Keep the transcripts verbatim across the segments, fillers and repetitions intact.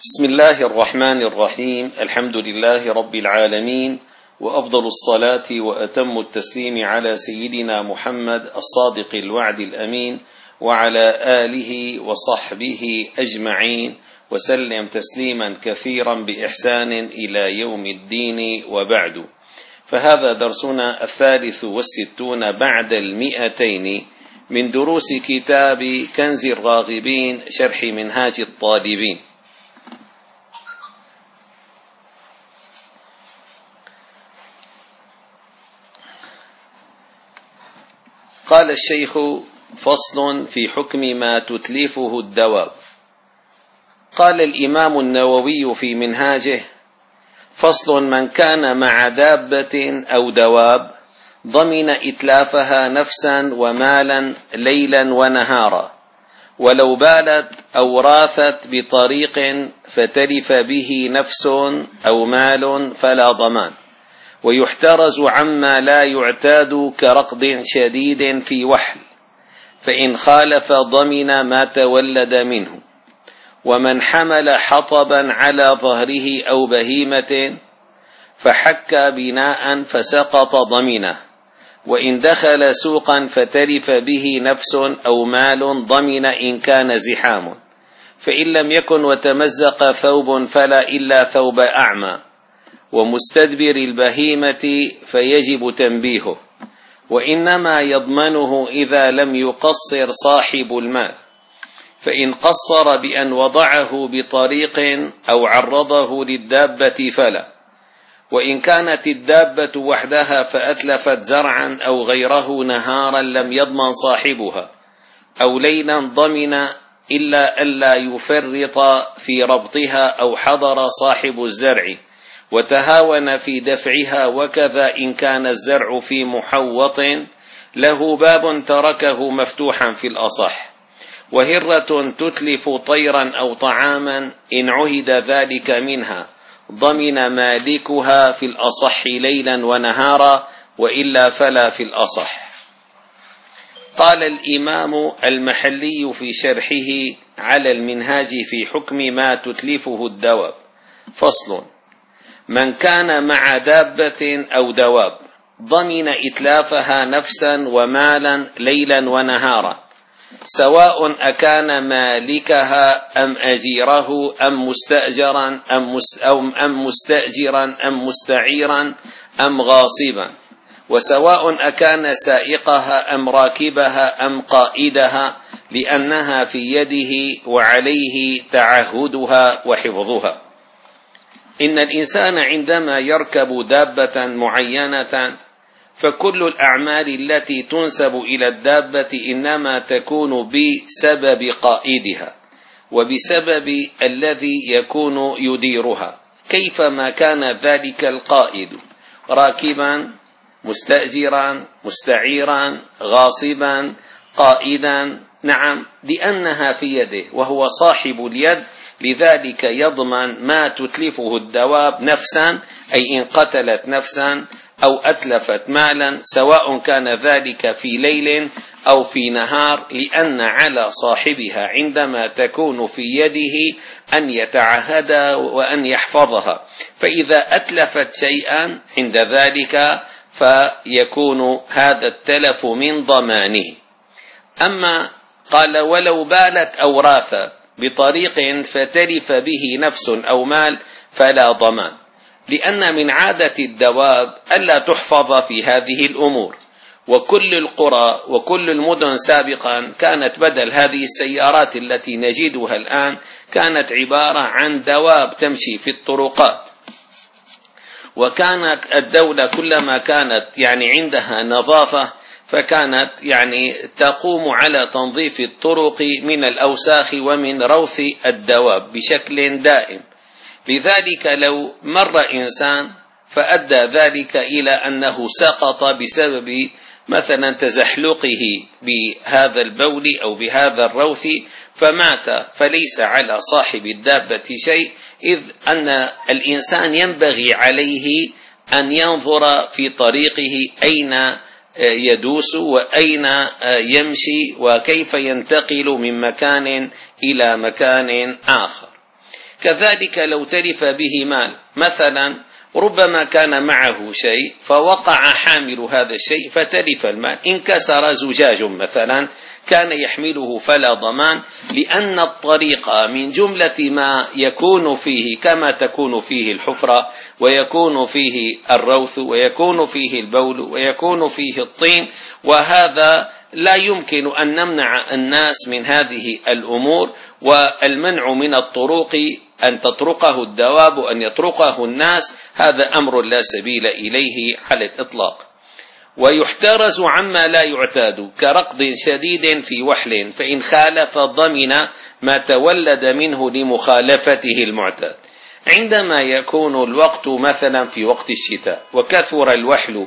بسم الله الرحمن الرحيم. الحمد لله رب العالمين، وأفضل الصلاة وأتم التسليم على سيدنا محمد الصادق الوعد الأمين، وعلى آله وصحبه أجمعين، وسلم تسليما كثيرا بإحسان إلى يوم الدين، وبعد. فهذا درسنا الثالث والستون بعد المئتين من دروس كتاب كنز الراغبين شرح منهاج الطالبين. قال الشيخ: فصل في حكم ما تتلفه الدواب. قال الإمام النووي في منهاجه: فصل: من كان مع دابة أو دواب ضمن إتلافها نفسا ومالا ليلا ونهارا، ولو بالت أو راثت بطريق فتلف به نفس أو مال فلا ضمان، ويحترز عما لا يعتاد كرقد شديد في وحل، فإن خالف ضمن ما تولد منه. ومن حمل حطبا على ظهره أو بهيمة فحك بناء فسقط ضمنه، وإن دخل سوقا فتلف به نفس أو مال ضمن إن كان زحام، فإن لم يكن وتمزق ثوب فلا إلا ثوب أعمى، ومستدبر البهيمة فيجب تنبيهه، وإنما يضمنه إذا لم يقصر صاحب المال، فإن قصر بأن وضعه بطريق أو عرضه للدابة فلا. وإن كانت الدابة وحدها فأتلفت زرعا أو غيره نهارا لم يضمن صاحبها، أو ليلا ضمن إلا ألا يفرط في ربطها، أو حضر صاحب الزرع وتهاون في دفعها، وكذا إن كان الزرع في محوط له باب تركه مفتوحا في الأصح. وهرة تتلف طيرا أو طعاما إن عهد ذلك منها ضمن مالكها في الأصح ليلا ونهارا، وإلا فلا في الأصح. قال الإمام المحلي في شرحه على المنهاج في حكم ما تتلفه الدواب: فصل: من كان مع دابة أو دواب ضمن إتلافها نفسا ومالا ليلا ونهارا، سواء أكان مالكها أم أجيره أم مستأجرا أم مستأجرا أم مستعيرا أم غاصبا، وسواء أكان سائقها أم راكبها أم قائدها، لأنها في يده وعليه تعهدها وحفظها. إن الإنسان عندما يركب دابة معينة فكل الأعمال التي تنسب إلى الدابة إنما تكون بسبب قائدها وبسبب الذي يكون يديرها، كيفما كان ذلك القائد راكبا مستأجرا مستعيرا غاصبا قائدا، نعم، لأنها في يده وهو صاحب اليد، لذلك يضمن ما تتلفه الدواب نفسا، أي إن قتلت نفسا أو أتلفت مالا، سواء كان ذلك في ليل أو في نهار، لأن على صاحبها عندما تكون في يده أن يتعهد وأن يحفظها، فإذا أتلفت شيئا عند ذلك فيكون هذا التلف من ضمانه. أما قال: ولو بالت أو راثت بطريق فتلف به نفس أو مال فلا ضمان، لأن من عادة الدواب ألا تحفظ في هذه الأمور. وكل القرى وكل المدن سابقا كانت بدل هذه السيارات التي نجدها الآن كانت عبارة عن دواب تمشي في الطرقات، وكانت الدولة كلما كانت يعني عندها نظافة فكانت يعني تقوم على تنظيف الطرق من الأوساخ ومن روث الدواب بشكل دائم. لذلك لو مر إنسان فأدى ذلك إلى أنه سقط بسبب مثلا تزحلقه بهذا البول أو بهذا الروث فمات، فليس على صاحب الدابة شيء، إذ أن الإنسان ينبغي عليه أن ينظر في طريقه أين يدوس وأين يمشي وكيف ينتقل من مكان إلى مكان آخر. كذلك لو تلف به مال، مثلا ربما كان معه شيء فوقع حامل هذا الشيء فتلف المال، انكسر زجاج مثلا كان يحمله فلا ضمان، لأن الطريق من جملة ما يكون فيه كما تكون فيه الحفرة ويكون فيه الروث ويكون فيه البول ويكون فيه الطين، وهذا لا يمكن أن نمنع الناس من هذه الأمور، والمنع من الطرق أن تطرقه الدواب وأن يطرقه الناس هذا أمر لا سبيل إليه على الإطلاق. ويحترز عما لا يعتاد كركض شديد في وحل، فإن خالف ضمن ما تولد منه لمخالفته المعتاد. عندما يكون الوقت مثلا في وقت الشتاء وكثر الوحل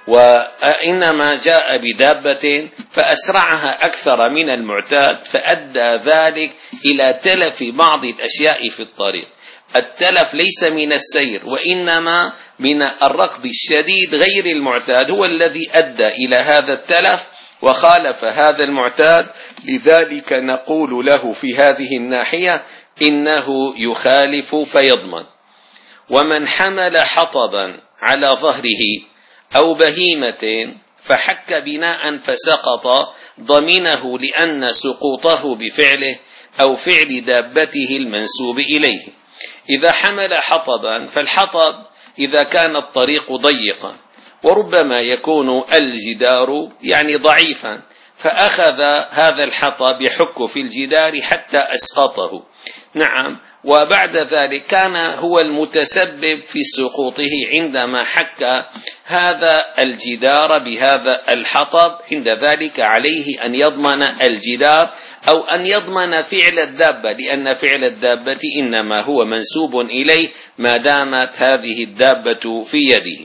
وإنما جاء بدابة فأسرعها أكثر من المعتاد، فأدى ذلك إلى تلف بعض الأشياء في الطريق. التلف ليس من السير وإنما من الركض الشديد غير المعتاد هو الذي أدى إلى هذا التلف وخالف هذا المعتاد، لذلك نقول له في هذه الناحية إنه يخالف فيضمن. ومن حمل حطبا على ظهره أو بهيمة فحك بناء فسقط ضمنه، لأن سقوطه بفعله أو فعل دابته المنسوب إليه. إذا حمل حطبا، فالحطب إذا كان الطريق ضيقا وربما يكون الجدار يعني ضعيفا، فأخذ هذا الحطب يحك في الجدار حتى أسقطه، نعم، وبعد ذلك كان هو المتسبب في سقوطه عندما حك هذا الجدار بهذا الحطب، عند ذلك عليه أن يضمن الجدار أو أن يضمن فعل الدابة، لأن فعل الدابة إنما هو منسوب إليه ما دامت هذه الدابة في يده.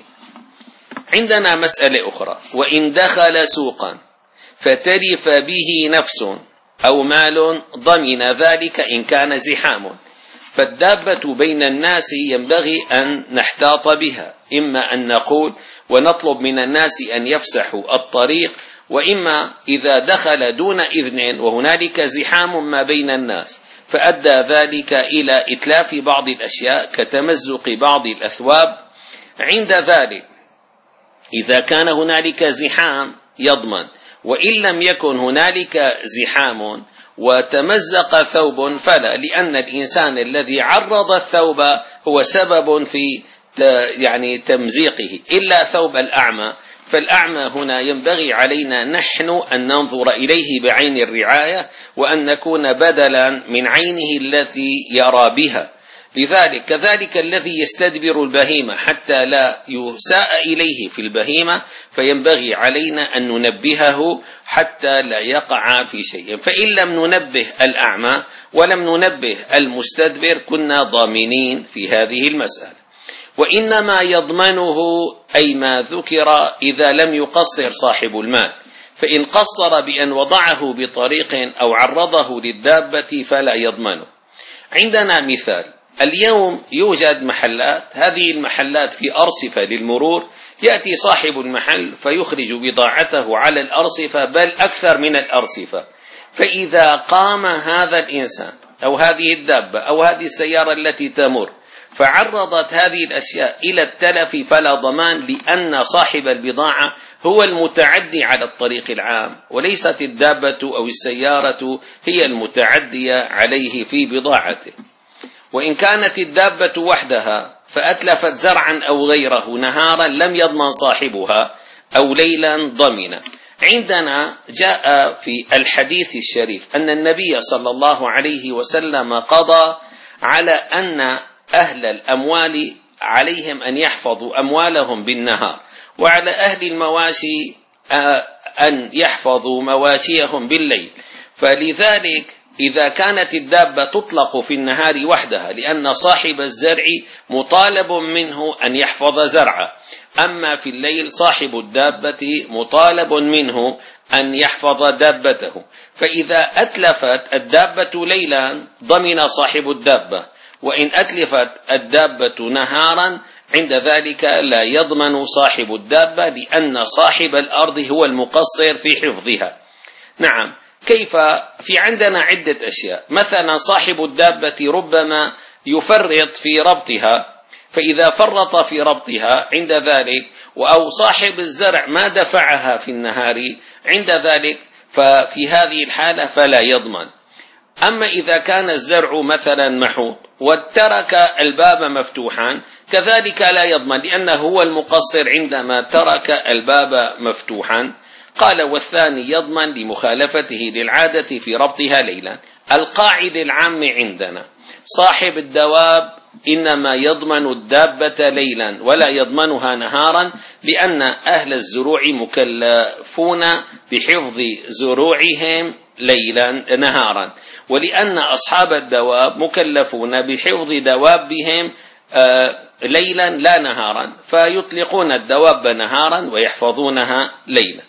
عندنا مسألة أخرى: وإن دخل سوقا فتلف به نفس أو مال ضمن ذلك إن كان زحام. فالدابة بين الناس ينبغي أن نحتاط بها، إما أن نقول ونطلب من الناس أن يفسحوا الطريق، وإما إذا دخل دون إذن وهنالك زحام ما بين الناس فأدى ذلك إلى إتلاف بعض الأشياء كتمزق بعض الأثواب، عند ذلك إذا كان هنالك زحام يضمن، وإن لم يكن هنالك زحام وتمزق ثوب فلا، لأن الإنسان الذي عرض الثوب هو سبب في يعني تمزيقه، إلا ثوب الأعمى، فالأعمى هنا ينبغي علينا نحن أن ننظر إليه بعين الرعاية وأن نكون بدلا من عينه التي يرى بها. لذلك كذلك الذي يستدبر البهيمة حتى لا يساء إليه في البهيمة، فينبغي علينا أن ننبهه حتى لا يقع في شيء. فإن لم ننبه الأعمى ولم ننبه المستدبر كنا ضامنين في هذه المسألة. وإنما يضمنه أي ما ذكر إذا لم يقصر صاحب المال، فإن قصر بأن وضعه بطريق أو عرضه للدابة فلا يضمنه. عندنا مثال: اليوم يوجد محلات، هذه المحلات في أرصفة للمرور، يأتي صاحب المحل فيخرج بضاعته على الأرصفة بل أكثر من الأرصفة، فإذا قام هذا الإنسان أو هذه الدابة أو هذه السيارة التي تمر فعرضت هذه الأشياء إلى التلف فلا ضمان، لأن صاحب البضاعة هو المتعدي على الطريق العام، وليست الدابة أو السيارة هي المتعدية عليه في بضاعته. وإن كانت الدابة وحدها فأتلفت زرعا أو غيره نهارا لم يضمن صاحبها، أو ليلا ضمن. عندنا جاء في الحديث الشريف أن النبي صلى الله عليه وسلم قضى على أن أهل الأموال عليهم أن يحفظوا أموالهم بالنهار، وعلى أهل المواشي أن يحفظوا مواشيهم بالليل. فلذلك إذا كانت الدابة تطلق في النهار وحدها لأن صاحب الزرع مطالب منه أن يحفظ زرعه، أما في الليل صاحب الدابة مطالب منه أن يحفظ دابته، فإذا أتلفت الدابة ليلا ضمن صاحب الدابة، وإن أتلفت الدابة نهارا عند ذلك لا يضمن صاحب الدابة، لأن صاحب الأرض هو المقصر في حفظها. نعم، كيف؟ في عندنا عدة أشياء. مثلا صاحب الدابة ربما يفرط في ربطها، فإذا فرط في ربطها عند ذلك أو صاحب الزرع ما دفعها في النهار عند ذلك، ففي هذه الحالة فلا يضمن. أما إذا كان الزرع مثلا محوط وترك الباب مفتوحا كذلك لا يضمن، لأنه هو المقصر عندما ترك الباب مفتوحا. قال والثاني يضمن لمخالفته للعادة في ربطها ليلا. القاعدة العامة عندنا صاحب الدواب إنما يضمن الدابة ليلا ولا يضمنها نهارا، لأن أهل الزروع مكلفون بحفظ زروعهم ليلا نهارا، ولأن أصحاب الدواب مكلفون بحفظ دوابهم ليلا لا نهارا، فيطلقون الدواب نهارا ويحفظونها ليلا.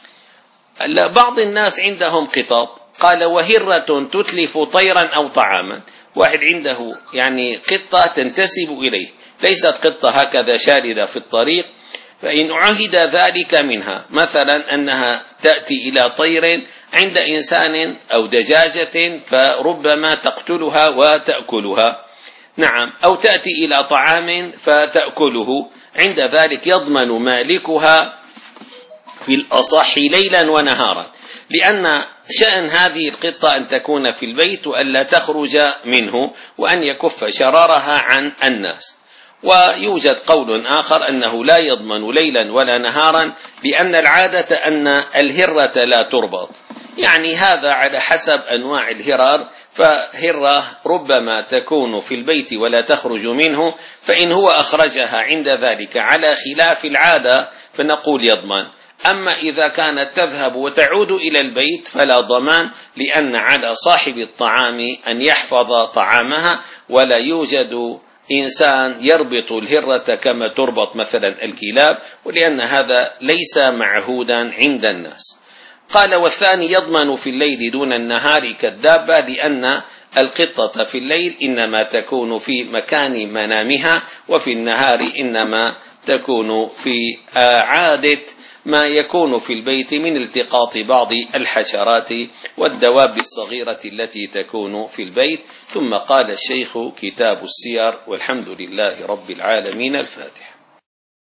بعض الناس عندهم قطط، قال وهرة تتلف طيرا أو طعاما. واحد عنده يعني قطة تنتسب إليه، ليست قطة هكذا شاردة في الطريق، فإن عهد ذلك منها مثلا أنها تأتي إلى طير عند إنسان أو دجاجة فربما تقتلها وتأكلها، نعم، أو تأتي إلى طعام فتأكله، عند ذلك يضمن مالكها في الأصح ليلا ونهارا، لأن شأن هذه القطة أن تكون في البيت وأن لا تخرج منه وأن يكف شرارها عن الناس. ويوجد قول آخر أنه لا يضمن ليلا ولا نهارا، لأن العادة أن الهرة لا تربط، يعني هذا على حسب أنواع الهرار، فهرة ربما تكون في البيت ولا تخرج منه، فإن هو أخرجها عند ذلك على خلاف العادة فنقول يضمن. أما إذا كانت تذهب وتعود إلى البيت فلا ضمان، لأن على صاحب الطعام أن يحفظ طعامها، ولا يوجد إنسان يربط الهرة كما تربط مثلا الكلاب، ولأن هذا ليس معهودا عند الناس. قال والثاني يضمن في الليل دون النهار كالدابة، لأن القطة في الليل إنما تكون في مكان منامها، وفي النهار إنما تكون في عادة ما يكون في البيت من التقاط بعض الحشرات والدواب الصغيرة التي تكون في البيت. ثم قال الشيخ كتاب السير، والحمد لله رب العالمين. الفاتحة.